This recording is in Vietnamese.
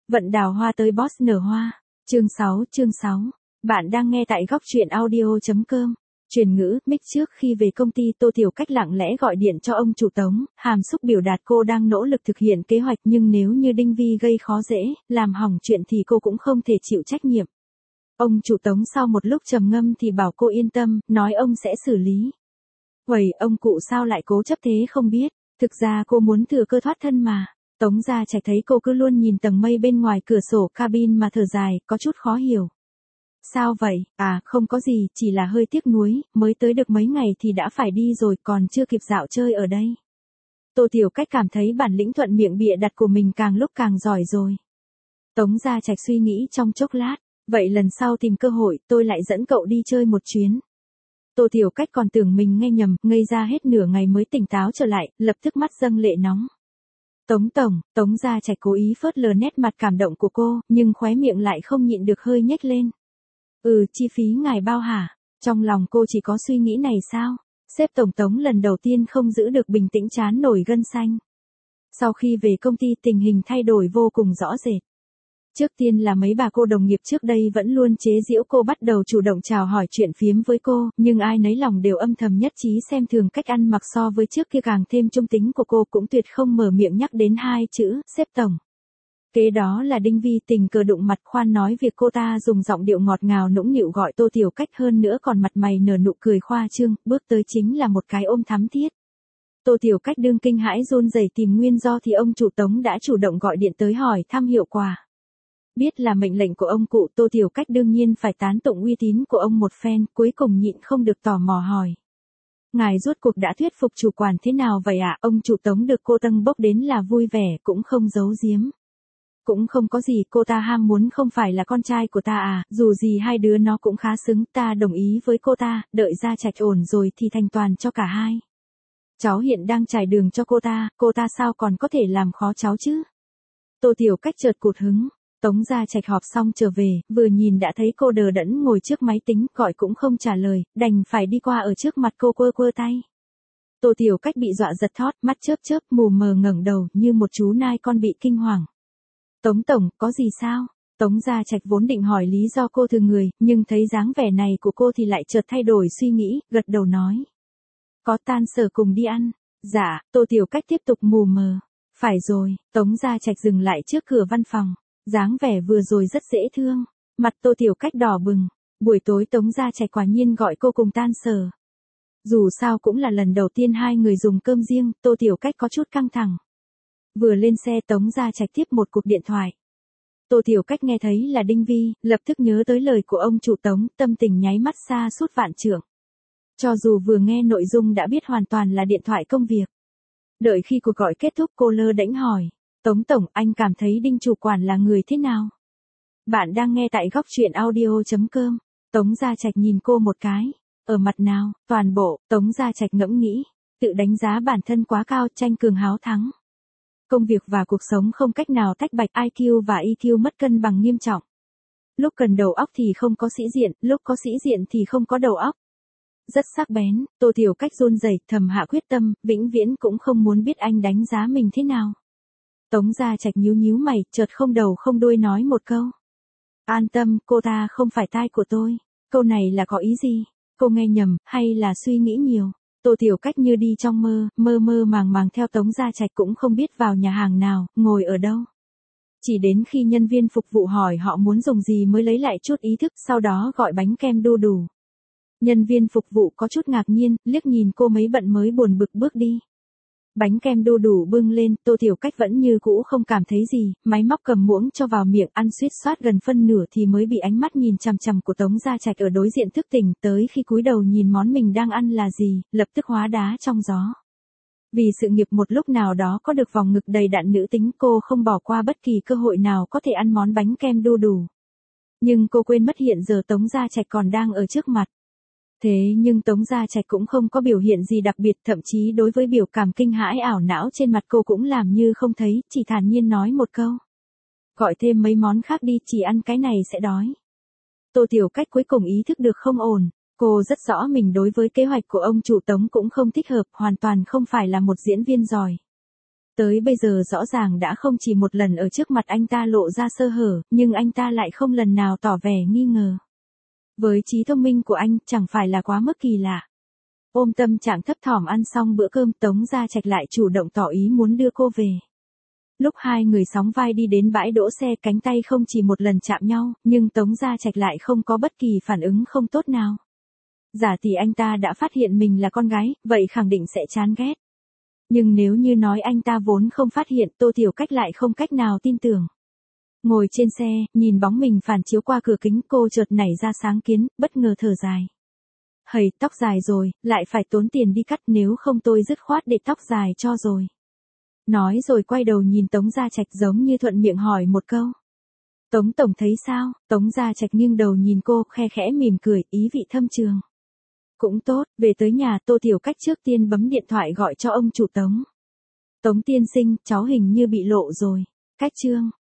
Vận đào hoa tới boss nở hoa. Chương 6. Bạn đang nghe tại góc truyện audio.com. Truyền ngữ, mic trước khi về công ty Tô Tiểu Cách lặng lẽ gọi điện cho ông chủ Tống, hàm xúc biểu đạt cô đang nỗ lực thực hiện kế hoạch nhưng nếu như Đinh Vi gây khó dễ, làm hỏng chuyện thì cô cũng không thể chịu trách nhiệm. Ông chủ Tống sau một lúc trầm ngâm thì bảo cô yên tâm, nói ông sẽ xử lý. Vậy ông cụ sao lại cố chấp thế không biết, thực ra cô muốn thừa cơ thoát thân mà. Tống Gia Trạch thấy cô cứ luôn nhìn tầng mây bên ngoài cửa sổ cabin mà thở dài, có chút khó hiểu. Sao vậy? À, không có gì, chỉ là hơi tiếc nuối, mới tới được mấy ngày thì đã phải đi rồi, còn chưa kịp dạo chơi ở đây. Tô Tiểu Cách cảm thấy bản lĩnh thuận miệng bịa đặt của mình càng lúc càng giỏi rồi. Tống Gia Trạch suy nghĩ trong chốc lát, vậy lần sau tìm cơ hội, tôi lại dẫn cậu đi chơi một chuyến. Tô Tiểu Cách còn tưởng mình nghe nhầm, ngây ra hết nửa ngày mới tỉnh táo trở lại, lập tức mắt dâng lệ nóng. Tống Gia Trạch cố ý phớt lờ nét mặt cảm động của cô, nhưng khóe miệng lại không nhịn được hơi nhếch lên. Chi phí ngài bao hả? Trong lòng cô chỉ có suy nghĩ này sao? Sếp tổng Tống lần đầu tiên không giữ được bình tĩnh trán nổi gân xanh. Sau khi về công ty tình hình thay đổi vô cùng rõ rệt. Trước tiên là mấy bà cô đồng nghiệp trước đây vẫn luôn chế giễu cô bắt đầu chủ động chào hỏi chuyện phiếm với cô, nhưng ai nấy lòng đều âm thầm nhất trí xem thường cách ăn mặc so với trước kia càng thêm trung tính của cô, cũng tuyệt không mở miệng nhắc đến hai chữ, sếp tổng. Kế đó là Đinh Vi tình cờ đụng mặt khoan nói việc cô ta dùng giọng điệu ngọt ngào nũng nịu gọi Tô Tiểu Cách hơn nữa còn mặt mày nở nụ cười khoa trương, bước tới chính là một cái ôm thắm thiết. Tô Tiểu Cách đương kinh hãi run rẩy tìm nguyên do thì ông chủ Tống đã chủ động gọi điện tới hỏi thăm hiệu quả. Biết là mệnh lệnh của ông cụ, Tô Tiểu Cách đương nhiên phải tán tụng uy tín của ông một phen, cuối cùng nhịn không được tò mò hỏi. Ngài rốt cuộc đã thuyết phục chủ quản thế nào vậy ạ? Ông chủ Tống được cô tâng bốc đến là vui vẻ, cũng không giấu giếm. Cũng không có gì, cô ta ham muốn không phải là con trai của ta à, dù gì hai đứa nó cũng khá xứng, ta đồng ý với cô ta, đợi Gia Trạch ổn rồi thì thành toàn cho cả hai. Cháu hiện đang trải đường cho cô ta sao còn có thể làm khó cháu chứ? Tô Tiểu Cách chợt cụt hứng. Tống Gia Trạch họp xong trở về, vừa nhìn đã thấy cô đờ đẫn ngồi trước máy tính, gọi cũng không trả lời, đành phải đi qua ở trước mặt cô quơ tay. Tô Tiểu Cách bị dọa giật thót, mắt chớp mù mờ ngẩng đầu như một chú nai con bị kinh hoàng. Tống tổng, có gì sao? Tống Gia Trạch vốn định hỏi lý do cô thừa người, nhưng thấy dáng vẻ này của cô thì lại chợt thay đổi suy nghĩ, gật đầu nói. Có tan sở cùng đi ăn. Dạ, Tô Tiểu Cách tiếp tục mù mờ. Phải rồi, Tống Gia Trạch dừng lại trước cửa văn phòng. Dáng vẻ vừa rồi rất dễ thương. Mặt Tô Tiểu Cách đỏ bừng. Buổi tối Tống Gia Trạch quả nhiên gọi cô cùng tan sở. Dù sao cũng là lần đầu tiên hai người dùng cơm riêng, Tô Tiểu Cách có chút căng thẳng. Vừa lên xe Tống Gia Trạch tiếp một cuộc điện thoại. Tô Tiểu Cách nghe thấy là Đinh Vi, lập tức nhớ tới lời của ông chủ Tống, tâm tình nháy mắt xa sút vạn trượng. Cho dù vừa nghe nội dung đã biết hoàn toàn là điện thoại công việc. Đợi khi cuộc gọi kết thúc cô lơ đễnh hỏi. Tống tổng, anh cảm thấy Đinh chủ quản là người thế nào? Bạn đang nghe tại góc truyện audio.com. Tống Gia Trạch nhìn cô một cái. Ở mặt nào, toàn bộ, Tống Gia Trạch ngẫm nghĩ. Tự đánh giá bản thân quá cao, tranh cường háo thắng. Công việc và cuộc sống không cách nào tách bạch, IQ và EQ mất cân bằng nghiêm trọng. Lúc cần đầu óc thì không có sĩ diện, lúc có sĩ diện thì không có đầu óc. Rất sắc bén, Tô Tiểu Cách run rẩy, thầm hạ quyết tâm, vĩnh viễn cũng không muốn biết anh đánh giá mình thế nào. Tống Gia Trạch nhíu mày, chợt không đầu không đuôi nói một câu. An tâm, cô ta không phải tai của tôi. Câu này là có ý gì? Cô nghe nhầm, hay là suy nghĩ nhiều? Tô Tiểu Cách như đi trong mơ màng theo Tống Gia Trạch cũng không biết vào nhà hàng nào, ngồi ở đâu. Chỉ đến khi nhân viên phục vụ hỏi họ muốn dùng gì mới lấy lại chút ý thức, sau đó gọi bánh kem đu đủ. Nhân viên phục vụ có chút ngạc nhiên, liếc nhìn cô mấy bận mới buồn bực bước đi. Bánh kem đu đủ bưng lên, Tô Tiểu Cách vẫn như cũ không cảm thấy gì, máy móc cầm muỗng cho vào miệng ăn suýt soát gần phân nửa thì mới bị ánh mắt nhìn chằm chằm của Tống Gia Trạch ở đối diện thức tỉnh, tới khi cúi đầu nhìn món mình đang ăn là gì, lập tức hóa đá trong gió. Vì sự nghiệp một lúc nào đó có được vòng ngực đầy đặn nữ tính, cô không bỏ qua bất kỳ cơ hội nào có thể ăn món bánh kem đu đủ. Nhưng cô quên mất hiện giờ Tống Gia Trạch còn đang ở trước mặt. Thế nhưng Tống Gia Trạch cũng không có biểu hiện gì đặc biệt, thậm chí đối với biểu cảm kinh hãi ảo não trên mặt cô cũng làm như không thấy, chỉ thản nhiên nói một câu. Gọi thêm mấy món khác đi, chỉ ăn cái này sẽ đói. Tô Tiểu Cách cuối cùng ý thức được không ổn, cô rất rõ mình đối với kế hoạch của ông chủ Tống cũng không thích hợp, hoàn toàn không phải là một diễn viên giỏi. Tới bây giờ rõ ràng đã không chỉ một lần ở trước mặt anh ta lộ ra sơ hở, nhưng anh ta lại không lần nào tỏ vẻ nghi ngờ. Với trí thông minh của anh, chẳng phải là quá mức kỳ lạ. Ôm tâm trạng thấp thỏm ăn xong bữa cơm, Tống Gia Trạch lại chủ động tỏ ý muốn đưa cô về. Lúc hai người sóng vai đi đến bãi đỗ xe, cánh tay không chỉ một lần chạm nhau, nhưng Tống Gia Trạch lại không có bất kỳ phản ứng không tốt nào. Giả tỷ anh ta đã phát hiện mình là con gái, vậy khẳng định sẽ chán ghét. Nhưng nếu như nói anh ta vốn không phát hiện, Tô Tiểu Cách lại không cách nào tin tưởng. Ngồi trên xe, nhìn bóng mình phản chiếu qua cửa kính, cô chợt nảy ra sáng kiến, bất ngờ thở dài. Hầy, tóc dài rồi, lại phải tốn tiền đi cắt, nếu không tôi dứt khoát để tóc dài cho rồi. Nói rồi quay đầu nhìn Tống Gia Trạch giống như thuận miệng hỏi một câu. Tống tổng thấy sao? Tống Gia Trạch nghiêng đầu nhìn cô, khe khẽ mỉm cười, ý vị thâm trường. Cũng tốt, về tới nhà, Tô Tiểu Cách trước tiên bấm điện thoại gọi cho ông chủ Tống. Tống tiên sinh, cháu hình như bị lộ rồi. Cách trương,